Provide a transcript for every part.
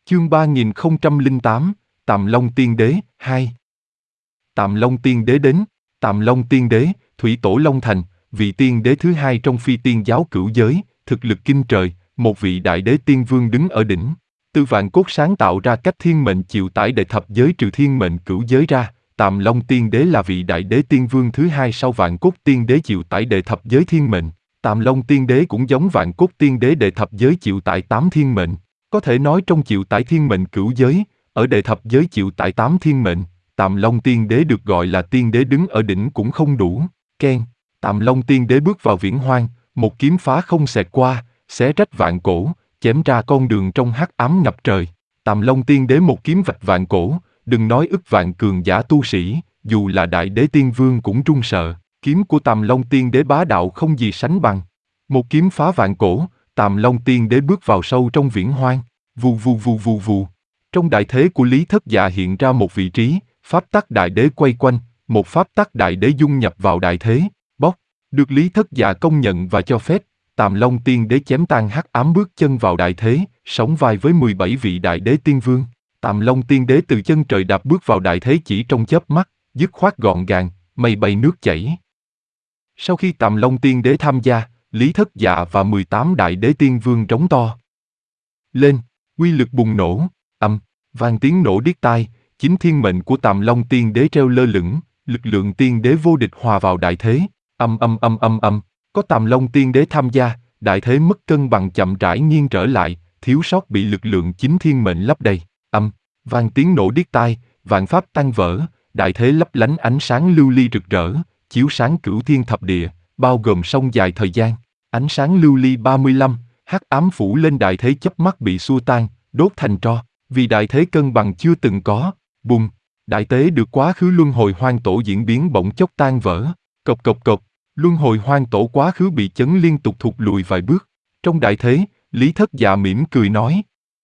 Chương 3008, Tàm Long Tiên Đế, 2. Tàm Long Tiên Đế đến. Tàm Long Tiên Đế, thủy tổ Long Thành, vị tiên đế thứ hai trong phi tiên giáo cửu giới, thực lực kinh trời, một vị đại đế tiên vương đứng ở đỉnh. Từ vạn cốt sáng tạo ra cách thiên mệnh chịu tải đệ thập giới trừ thiên mệnh cửu giới ra, Tàm Long Tiên Đế là vị đại đế tiên vương thứ hai sau vạn cốt tiên đế chịu tải đệ thập giới thiên mệnh. Tàm Long Tiên Đế cũng giống vạn cốt tiên đế đệ thập giới chịu tải 8 thiên mệnh. Có thể nói trong chịu tải thiên mệnh cửu giới, ở đệ thập giới chịu tải 8 thiên mệnh, Tàm Long Tiên Đế được gọi là tiên đế đứng ở đỉnh cũng không đủ. Keng, Tàm Long Tiên Đế bước vào viễn hoang, một kiếm phá không xẹt qua, xé rách vạn cổ, chém ra con đường trong hắc ám ngập trời. Tàm Long Tiên Đế một kiếm vạch vạn cổ, đừng nói ức vạn cường giả tu sĩ, dù là đại đế tiên vương cũng run sợ. Kiếm của Tàm Long Tiên Đế bá đạo không gì sánh bằng. Một kiếm phá vạn cổ, Tàm Long Tiên Đế bước vào sâu trong viễn hoang. Vù vù vù vù vù. Trong đại thế của Lý Thất Dạ hiện ra một vị trí, pháp tắc đại đế quay quanh, một pháp tắc đại đế dung nhập vào đại thế. Bóc, được Lý Thất Dạ công nhận và cho phép, Tàm Long Tiên Đế chém tan hắc ám bước chân vào đại thế, sóng vai với 17 vị đại đế tiên vương. Tàm Long Tiên Đế từ chân trời đạp bước vào đại thế chỉ trong chớp mắt, dứt khoát gọn gàng, mây bay nước chảy. Sau khi Tàm Long Tiên Đế tham gia, Lý Thất Dạ và 18 đại đế tiên vương rống to lên, uy lực bùng nổ, vang tiếng nổ điếc tai, chính thiên mệnh của Tàm Long Tiên Đế treo lơ lửng, lực lượng tiên đế vô địch hòa vào đại thế, có Tàm Long Tiên Đế tham gia, đại thế mất cân bằng chậm rãi nghiêng trở lại, thiếu sót bị lực lượng chính thiên mệnh lấp đầy, vang tiếng nổ điếc tai, vạn pháp tan vỡ, đại thế lấp lánh ánh sáng lưu ly rực rỡ, chiếu sáng cửu thiên thập địa, bao gồm sông dài thời gian, ánh sáng lưu ly 35, hắc ám phủ lên đại thế chớp mắt bị xua tan, đốt thành tro, vì đại thế cân bằng chưa từng có, bùng, đại tế được quá khứ luân hồi hoang tổ diễn biến bỗng chốc tan vỡ, cộc cộc cộc, luân hồi hoang tổ quá khứ bị chấn liên tục thụt lùi vài bước, trong đại thế, Lý Thất Dạ mỉm cười nói.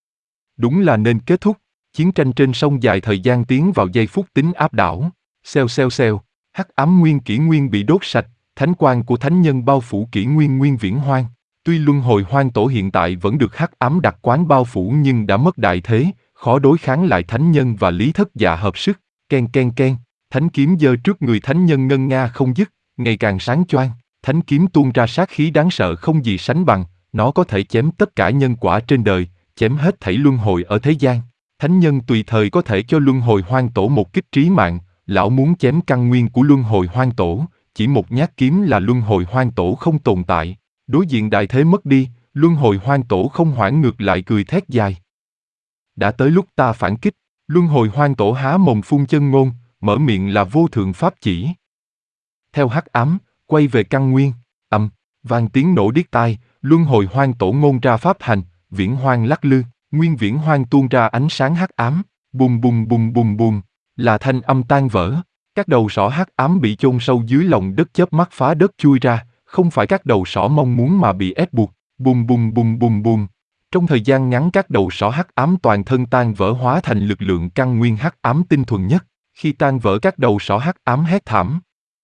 Đúng là nên kết thúc, chiến tranh trên sông dài thời gian tiến vào giây phút tính áp đảo, xèo xèo xèo, hắc ám nguyên kỷ nguyên bị đốt sạch, thánh quang của thánh nhân bao phủ kỷ nguyên nguyên viễn hoang. Tuy luân hồi hoang tổ hiện tại vẫn được hắc ám đặc quán bao phủ nhưng đã mất đại thế, khó đối kháng lại thánh nhân và Lý Thất Dạ hợp sức. Ken ken ken, thánh kiếm giơ trước người thánh nhân ngân nga không dứt, ngày càng sáng choang. Thánh kiếm tuôn ra sát khí đáng sợ không gì sánh bằng, nó có thể chém tất cả nhân quả trên đời, chém hết thảy luân hồi ở thế gian. Thánh nhân tùy thời có thể cho luân hồi hoang tổ một kích trí mạng, lão muốn chém căn nguyên của luân hồi hoang tổ, chỉ một nhát kiếm là luân hồi hoang tổ không tồn tại. Đối diện đại thế mất đi, luân hồi hoang tổ không hoảng ngược lại cười thét dài. Đã tới lúc ta phản kích, luân hồi hoang tổ há mồm phun chân ngôn, mở miệng là vô thượng pháp chỉ. Theo hắc ám, quay về căn nguyên, vang tiếng nổ điếc tai, luân hồi hoang tổ ngôn ra pháp hành, viễn hoang lắc lư, nguyên viễn hoang tuôn ra ánh sáng hắc ám, bùng bùng bùng bùng bùng, là thanh âm tan vỡ. Các đầu sỏ hắc ám bị chôn sâu dưới lòng đất chớp mắt phá đất chui ra, không phải các đầu sỏ mong muốn mà bị ép buộc, bùng bùng bùng bùng bùng. Trong thời gian ngắn các đầu sỏ hắc ám toàn thân tan vỡ hóa thành lực lượng căn nguyên hắc ám tinh thuần nhất. Khi tan vỡ các đầu sỏ hắc ám hét thảm.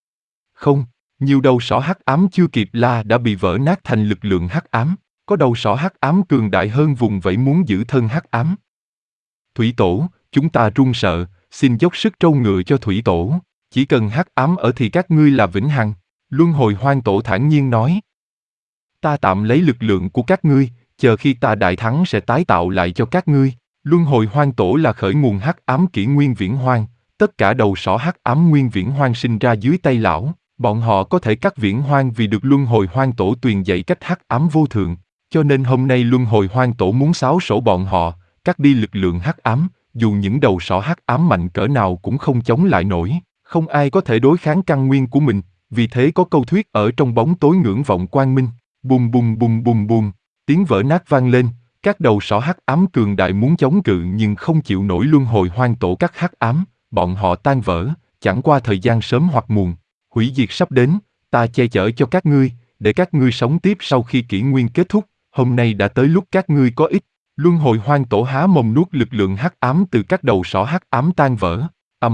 Không, nhiều đầu sỏ hắc ám chưa kịp la đã bị vỡ nát thành lực lượng hắc ám. Có đầu sỏ hắc ám cường đại hơn vùng vẫy muốn giữ thân hắc ám. Thủy tổ, chúng ta run sợ, xin dốc sức trâu ngựa cho thủy tổ. Chỉ cần hắc ám ở thì các ngươi là vĩnh hằng. Luân hồi hoang tổ thản nhiên nói. Ta tạm lấy lực lượng của các ngươi, chờ khi ta đại thắng sẽ tái tạo lại cho các ngươi. Luân hồi hoang tổ là khởi nguồn hắc ám kỷ nguyên viễn hoang, tất cả đầu sỏ hắc ám nguyên viễn hoang sinh ra dưới tay lão, bọn họ có thể cắt viễn hoang vì được luân hồi hoang tổ truyền dạy cách hắc ám vô thượng, cho nên hôm nay luân hồi hoang tổ muốn xáo sổ bọn họ, cắt đi lực lượng hắc ám, dù những đầu sỏ hắc ám mạnh cỡ nào cũng không chống lại nổi, không ai có thể đối kháng căn nguyên của mình. Vì thế có câu thuyết ở trong bóng tối ngưỡng vọng quang minh, bùng bùng bùng bùng bùng, tiếng vỡ nát vang lên, các đầu sỏ hắc ám cường đại muốn chống cự nhưng không chịu nổi luân hồi hoang tổ các hắc ám, bọn họ tan vỡ, chẳng qua thời gian sớm hoặc muộn, hủy diệt sắp đến, ta che chở cho các ngươi, để các ngươi sống tiếp sau khi kỷ nguyên kết thúc, hôm nay đã tới lúc các ngươi có ích. Luân hồi hoang tổ há mồm nuốt lực lượng hắc ám từ các đầu sỏ hắc ám tan vỡ,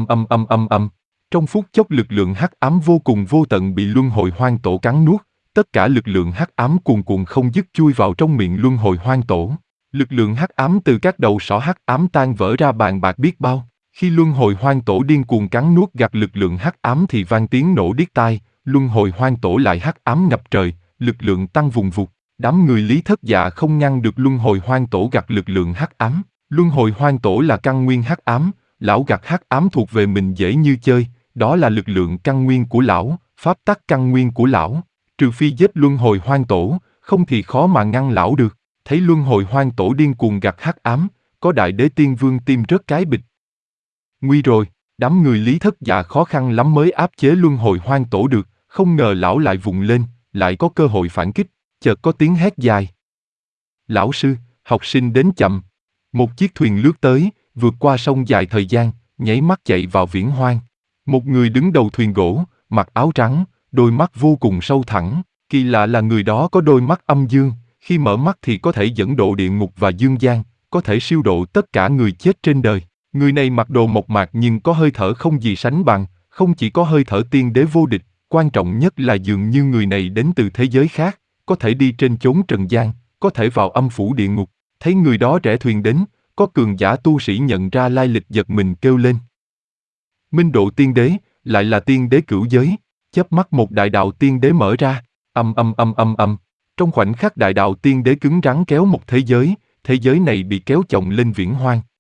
Trong phút chốc lực lượng hắc ám vô cùng vô tận bị luân hồi hoang tổ cắn nuốt, tất cả lực lượng hắc ám cuồn cuộn không dứt chui vào trong miệng luân hồi hoang tổ. Lực lượng hắc ám từ các đầu sỏ hắc ám tan vỡ ra bàn bạc biết bao. Khi luân hồi hoang tổ điên cuồng cắn nuốt gặt lực lượng hắc ám thì vang tiếng nổ điếc tai, luân hồi hoang tổ lại hắc ám ngập trời, lực lượng tăng vùng vụt. Đám người Lý Thất Dạ không ngăn được luân hồi hoang tổ gặt lực lượng hắc ám. Luân hồi hoang tổ là căn nguyên hắc ám, lão gặt hắc ám thuộc về mình dễ như chơi, đó là lực lượng căn nguyên của lão, pháp tắc căn nguyên của lão. Trừ phi giết luân hồi hoang tổ, không thì khó mà ngăn lão được. Thấy luân hồi hoang tổ điên cuồng gặt hắc ám, có đại đế tiên vương tim rớt cái bịch. Nguy rồi, đám người Lý Thất Dạ khó khăn lắm mới áp chế luân hồi hoang tổ được, không ngờ lão lại vùng lên, lại có cơ hội phản kích, chợt có tiếng hét dài. Lão sư, học sinh đến chậm. Một chiếc thuyền lướt tới, vượt qua sông dài thời gian, nháy mắt chạy vào viễn hoang. Một người đứng đầu thuyền gỗ, mặc áo trắng, đôi mắt vô cùng sâu thẳm, kỳ lạ là người đó có đôi mắt âm dương, khi mở mắt thì có thể dẫn độ địa ngục và dương gian, có thể siêu độ tất cả người chết trên đời. Người này mặc đồ mộc mạc nhưng có hơi thở không gì sánh bằng, không chỉ có hơi thở tiên đế vô địch, quan trọng nhất là dường như người này đến từ thế giới khác, có thể đi trên chốn trần gian, có thể vào âm phủ địa ngục. Thấy người đó rẽ thuyền đến, có cường giả tu sĩ nhận ra lai lịch giật mình kêu lên. Minh độ tiên đế, lại là tiên đế cửu giới. Chớp mắt một đại đạo tiên đế mở ra, âm. Trong khoảnh khắc đại đạo tiên đế cứng rắn kéo một thế giới này bị kéo chồng lên viễn hoang.